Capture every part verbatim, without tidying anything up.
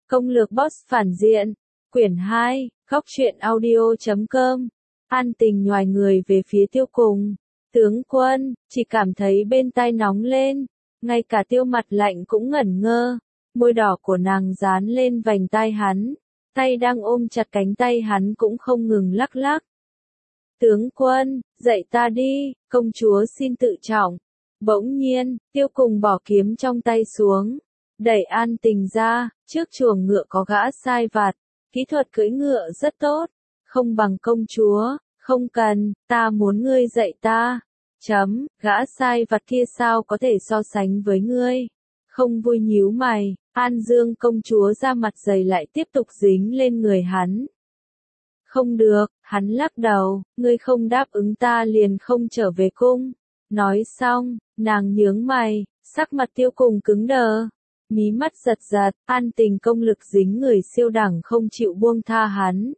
Công lược boss phản diện. Quyển hai, góc truyện audio chấm com. An Tình nhoài người về phía Tiêu Cùng. Tướng quân, chỉ cảm thấy bên tai nóng lên. Ngay cả Tiêu Mặt Lạnh cũng ngẩn ngơ. Môi đỏ của nàng dán lên vành tai hắn. Tay đang ôm chặt cánh tay hắn cũng không ngừng lắc lắc. Tướng quân, dạy ta đi, công chúa xin tự trọng. Bỗng nhiên, Tiêu Cùng bỏ kiếm trong tay xuống. Đẩy An Tình ra, trước chuồng ngựa có gã sai vặt. Kỹ thuật cưỡi ngựa rất tốt. Không bằng công chúa, không cần, ta muốn ngươi dạy ta. Chấm, gã sai vặt kia sao có thể so sánh với ngươi. Không vui nhíu mày, An Dương công chúa ra mặt dày lại tiếp tục dính lên người hắn. Không được, hắn lắc đầu, ngươi không đáp ứng ta liền không trở về cung. Nói xong, nàng nhướng mày, sắc mặt Tiêu Cùng cứng đờ. Mí mắt giật giật, An Tình công lực dính người siêu đẳng không chịu buông tha hắn.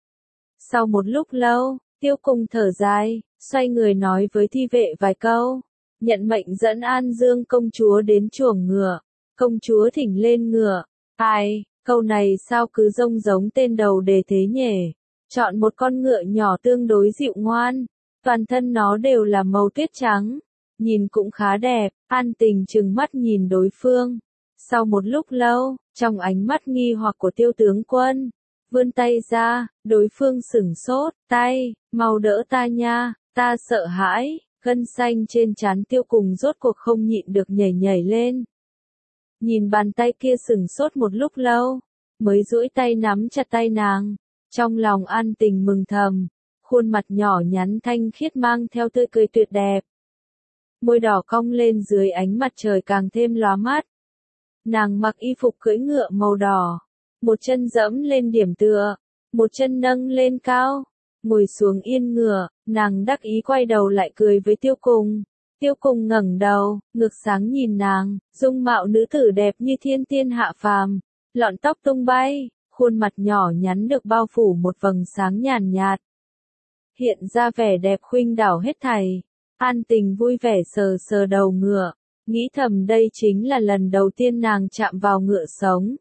Sau một lúc lâu, Tiêu Cùng thở dài, xoay người nói với thi vệ vài câu. Nhận mệnh dẫn An Dương công chúa đến chuồng ngựa. Công chúa thỉnh lên ngựa. Ai, câu này sao cứ rông giống tên đầu đề thế nhỉ? Chọn một con ngựa nhỏ tương đối dịu ngoan. Toàn thân nó đều là màu tuyết trắng. Nhìn cũng khá đẹp, An Tình trừng mắt nhìn đối phương. Sau một lúc lâu, trong ánh mắt nghi hoặc của Tiêu tướng quân, vươn tay ra, đối phương sửng sốt, tay, mau đỡ ta nha, ta sợ hãi, gân xanh trên trán Tiêu Cùng rốt cuộc không nhịn được nhảy nhảy lên. Nhìn bàn tay kia sửng sốt một lúc lâu, mới duỗi tay nắm chặt tay nàng, trong lòng An Tình mừng thầm, khuôn mặt nhỏ nhắn thanh khiết mang theo tươi cười tuyệt đẹp. Môi đỏ cong lên dưới ánh mặt trời càng thêm lóa mắt. Nàng mặc y phục cưỡi ngựa màu đỏ, một chân dẫm lên điểm tựa, một chân nâng lên cao, ngồi xuống yên ngựa, nàng đắc ý quay đầu lại cười với Tiêu Cùng. Tiêu Cùng ngẩng đầu, ngược sáng nhìn nàng, dung mạo nữ tử đẹp như thiên tiên hạ phàm, lọn tóc tung bay, khuôn mặt nhỏ nhắn được bao phủ một vầng sáng nhàn nhạt. Hiện ra vẻ đẹp khuynh đảo hết thảy. An Tình vui vẻ sờ sờ đầu ngựa. Nghĩ thầm đây chính là lần đầu tiên nàng chạm vào ngựa sống.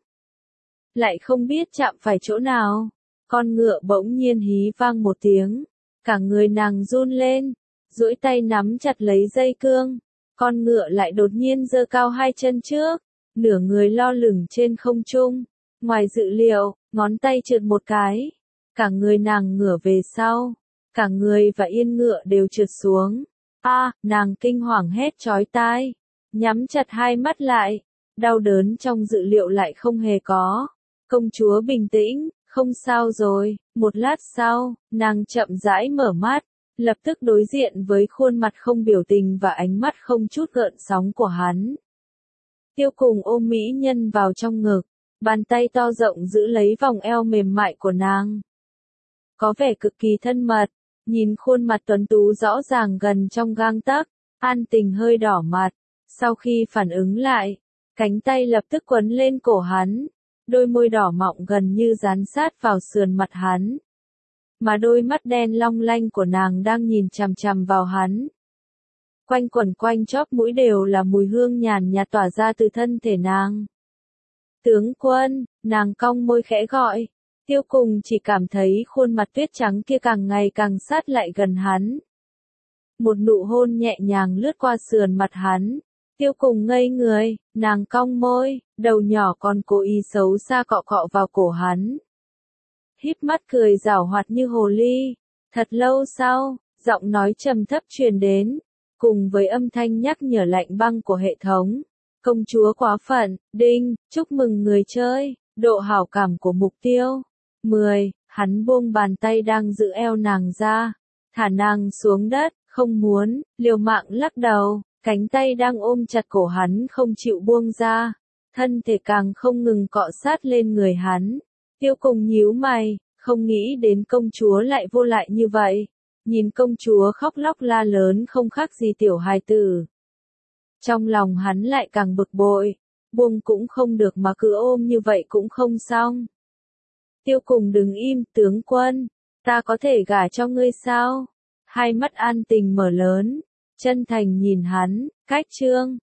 Lại không biết chạm phải chỗ nào. Con ngựa bỗng nhiên hí vang một tiếng. Cả người nàng run lên. Duỗi tay nắm chặt lấy dây cương. Con ngựa lại đột nhiên giơ cao hai chân trước. Nửa người lo lửng trên không trung. Ngoài dự liệu, ngón tay trượt một cái. Cả người nàng ngửa về sau. Cả người và yên ngựa đều trượt xuống. A, à, nàng kinh hoàng hét chói tai. Nhắm chặt hai mắt lại, đau đớn trong dự liệu lại không hề có. Công chúa bình tĩnh, không sao rồi. Một lát sau, nàng chậm rãi mở mắt, lập tức đối diện với khuôn mặt không biểu tình và ánh mắt không chút gợn sóng của hắn. Tiêu Cùng ôm mỹ nhân vào trong ngực, bàn tay to rộng giữ lấy vòng eo mềm mại của nàng. Có vẻ cực kỳ thân mật, nhìn khuôn mặt tuấn tú rõ ràng gần trong gang tấc, An Tình hơi đỏ mặt. Sau khi phản ứng lại, cánh tay lập tức quấn lên cổ hắn, đôi môi đỏ mọng gần như dán sát vào sườn mặt hắn. Mà đôi mắt đen long lanh của nàng đang nhìn chằm chằm vào hắn. Quanh quẩn quanh chóp mũi đều là mùi hương nhàn nhạt tỏa ra từ thân thể nàng. Tướng quân, nàng cong môi khẽ gọi. Tiêu Cùng chỉ cảm thấy khuôn mặt tuyết trắng kia càng ngày càng sát lại gần hắn. Một nụ hôn nhẹ nhàng lướt qua sườn mặt hắn. Tiêu Cùng ngây người, nàng cong môi, đầu nhỏ còn cố ý xấu xa cọ cọ vào cổ hắn. Híp mắt cười giảo hoạt như hồ ly. Thật lâu sau, giọng nói trầm thấp truyền đến, cùng với âm thanh nhắc nhở lạnh băng của hệ thống. Công chúa quá phận, đinh, chúc mừng người chơi, độ hảo cảm của mục tiêu. mười, hắn buông bàn tay đang giữ eo nàng ra, thả nàng xuống đất, không muốn, liều mạng lắc đầu. Cánh tay đang ôm chặt cổ hắn không chịu buông ra, thân thể càng không ngừng cọ sát lên người hắn. Tiêu Cùng nhíu mày, không nghĩ đến công chúa lại vô lại như vậy. Nhìn công chúa khóc lóc la lớn không khác gì tiểu hài tử. Trong lòng hắn lại càng bực bội, buông cũng không được mà cứ ôm như vậy cũng không xong. Tiêu Cùng đừng im, tướng quân, ta có thể gả cho ngươi sao? Hai mắt An Tình mở lớn. Chân thành nhìn hắn, cách chương,